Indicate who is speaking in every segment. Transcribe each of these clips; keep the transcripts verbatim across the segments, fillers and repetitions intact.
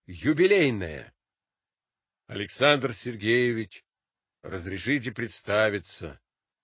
Speaker 1: юбилейное. Александр Сергеевич, разрешите представиться.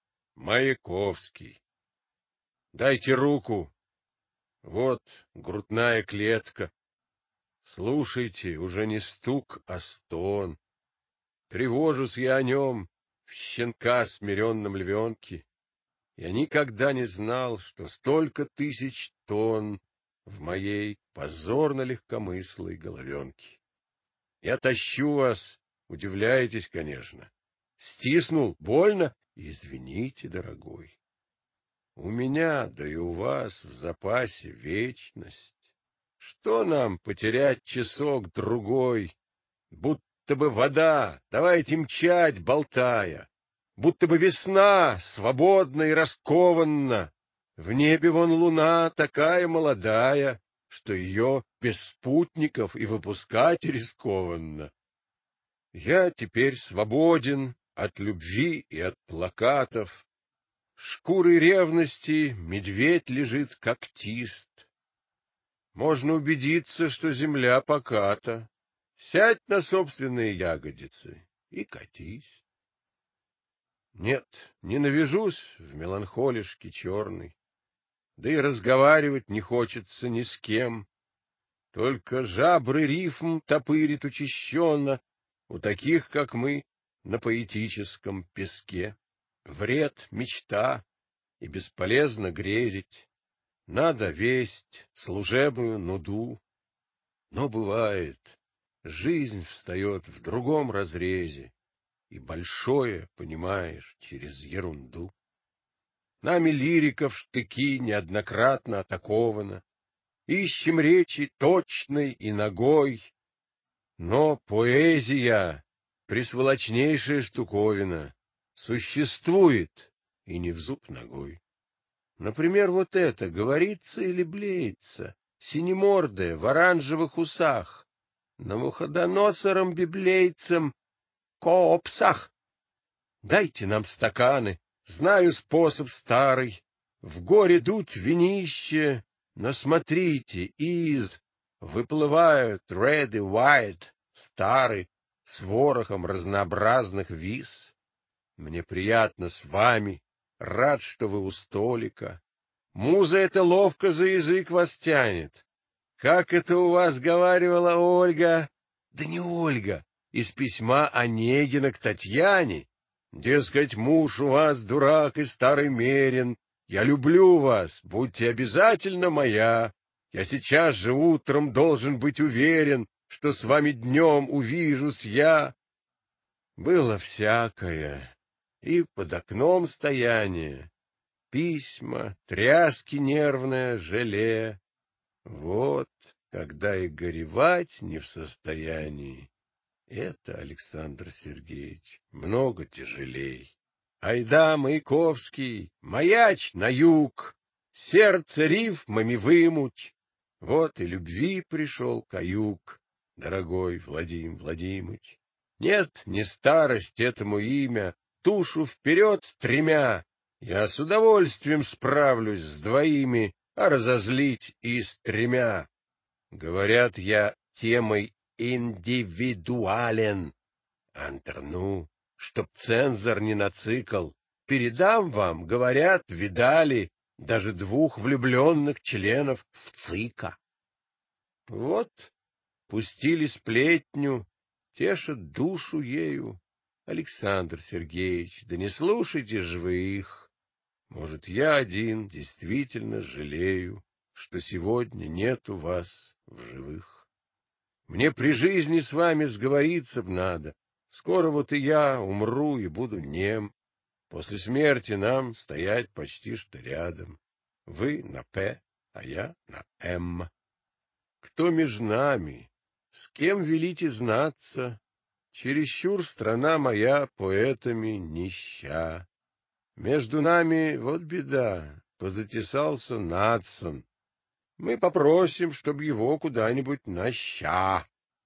Speaker 1: Маяковский. Дайте руку. Вот грудная клетка. Слушайте, уже не стук, а стон. Тревожусь я о нем, в щенка смиренном львенке. Я никогда не знал, что столько тысяч тонн в моей позорно-легкомыслой головенке. Я тащу вас, удивляетесь, конечно. Стиснул, больно? Извините, дорогой. У меня, да и у вас в запасе вечность. Что нам потерять часок-другой? Будто бы вода, давайте мчать, болтая. Будто бы весна, свободна и раскованна. В небе вон луна такая молодая, что ее без спутников и выпускать рискованно. Я теперь свободен от любви и от плакатов. Шкурой ревности медведь лежит когтист. Можно убедиться, что земля поката. Сядь на собственные ягодицы и катись. Нет, не навяжусь в меланхолишке черной, да и разговаривать не хочется ни с кем. Только жабры рифм топырит учащенно у таких, как мы, на поэтическом песке. Вред мечта, и бесполезно грезить. Надо весть служебную нуду. Но бывает, жизнь встает в другом разрезе, и большое понимаешь через ерунду. Нами лириков штыки неоднократно атаковано. Ищем речи точной и нагой. Но поэзия, присволочнейшая штуковина, существует и не в зуб ногой. Например, вот это, говорится или блеется, синемордая в оранжевых усах, Навуходоносором-библейцем коопсах. Дайте нам стаканы, знаю способ старый, в горе дуть винище, но смотрите, из выплывают red и white, старый, с ворохом разнообразных виз. Мне приятно с вами, рад, что вы у столика. Муза эта ловко за язык вас тянет. Как это у вас говаривала Ольга? Да не Ольга, из письма Онегина к Татьяне. Дескать, муж у вас дурак и старый мерин. Я люблю вас, будьте обязательно моя. Я сейчас же утром должен быть уверен, что с вами днем увижусь я. Было всякое. И под окном стояние, письма, тряски нервное, желе. Вот, когда и горевать не в состоянии, это, Александр Сергеевич, много тяжелей. Айда, Маяковский, маяч на юг, сердце рифмами вымуть. Вот и любви пришел каюк, дорогой Владимир Владимирович. Нет, не старость этому имя, тушу вперед стремя, я с удовольствием справлюсь с двоими, а разозлить и с тремя. Говорят, я темой индивидуален. Антерну, чтоб цензор не нацикал, передам вам, говорят, видали, даже двух влюбленных членов в ЦИКа. Вот, пустили сплетню, тешат душу ею. Александр Сергеевич, да не слушайте же вы их. Может, я один действительно жалею, что сегодня нет у вас в живых. Мне при жизни с вами сговориться б надо. Скоро вот и я умру и буду нем. После смерти нам стоять почти что рядом. Вы на «П», а я на «М». Кто между нами? С кем велите знаться? Чересчур страна моя поэтами нища. Между нами вот беда, позатесался Надсон. Мы попросим, чтоб его куда-нибудь на ща.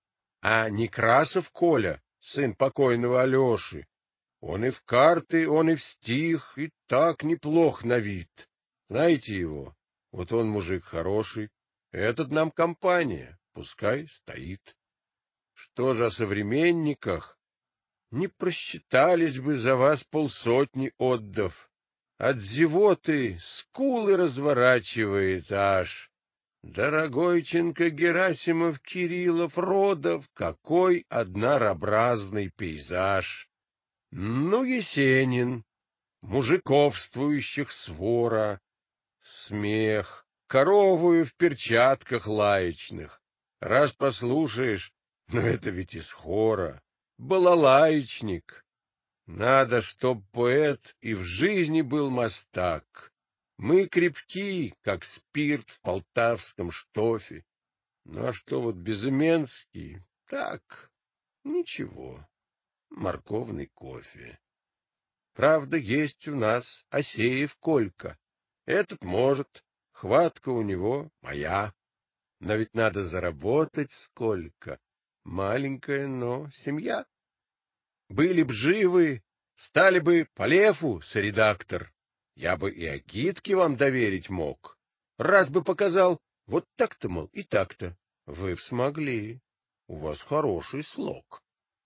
Speaker 1: А Некрасов Коля, сын покойного Алеши, он и в карты, он и в стих, и так неплох на вид. Знаете его? Вот он мужик хороший. Этот нам компания, пускай стоит. Что же о современниках? Не просчитались бы за вас полсотни отдав. От зевоты скулы разворачивает аж. Дорогойченко, Герасимов, Кириллов, Родов, какой однообразный пейзаж! Ну, Есенин, мужиковствующих свора, смех, коровую в перчатках лаечных. Раз послушаешь, но это ведь из хора, балалаечник. Надо, чтоб поэт и в жизни был мастак. Мы крепки, как спирт в полтавском штофе. Ну, а что вот Безыменский? Так, ничего, морковный кофе. Правда, есть у нас Асеев Колька. Этот может, хватка у него моя. Но ведь надо заработать сколько. Маленькая, но семья. Были б живы, стали бы по лефу, соредактор. Я бы и агитки вам доверить мог. Раз бы показал, вот так-то, мол, и так-то. Вы б смогли. У вас хороший слог.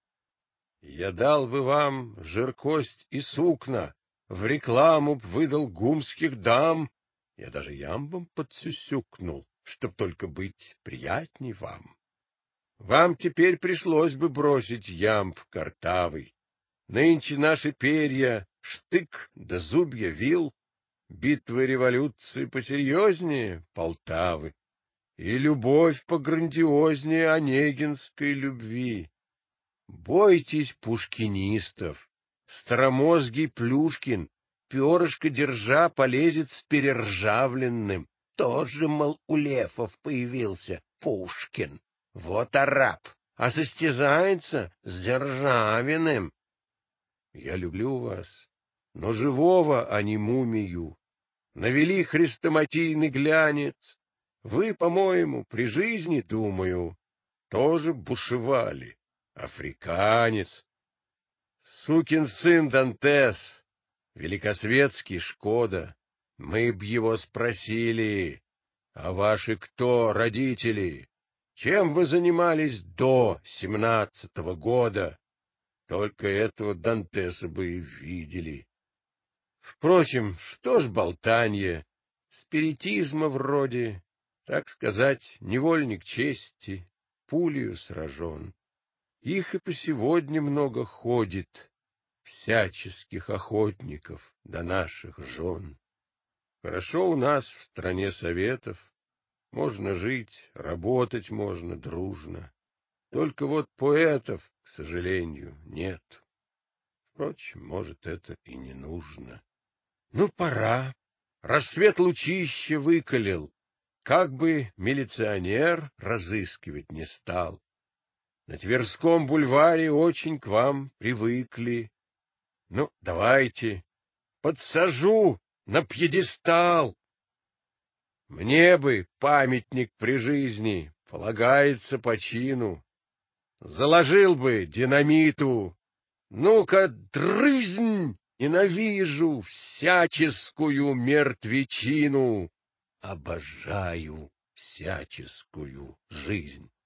Speaker 1: Я дал бы вам жиркость и сукна, в рекламу б выдал гумских дам. Я даже ямбом подсюсюкнул, чтоб только быть приятней вам. Вам теперь пришлось бы бросить ямб картавый. Нынче наши перья — штык да зубья вил, битвы революции посерьезнее Полтавы, и любовь пограндиознее онегинской любви. Бойтесь пушкинистов, старомозгий Плюшкин, перышко держа, полезет с перержавленным. Тоже, мол, у лефов появился Пушкин. Вот араб, а состязается с Державиным. Я люблю вас, но живого, а не мумию. Навели хрестоматийный глянец. Вы, по-моему, при жизни, думаю, тоже бушевали. Африканец. Сукин сын Дантес, великосветский Шкода. Мы б его спросили, а ваши кто, родители? Чем вы занимались до семнадцатого года? Только этого Дантеса бы и видели. Впрочем, что ж болтанье, спиритизма вроде, так сказать, невольник чести, пулею сражен. Их и по сегодня много ходит, всяческих охотников до наших жен. Хорошо у нас в стране советов, можно жить, работать можно дружно. Только вот поэтов, к сожалению, нет. Впрочем, может, это и не нужно. Ну, пора. Рассвет лучище выкалил. Как бы милиционер разыскивать не стал. На Тверском бульваре очень к вам привыкли. Ну, давайте, подсажу на пьедестал. Мне бы памятник при жизни, полагается по чину. Заложил бы динамиту. Ну-ка, дрызнь! Ненавижу всяческую мертвечину. Обожаю всяческую жизнь.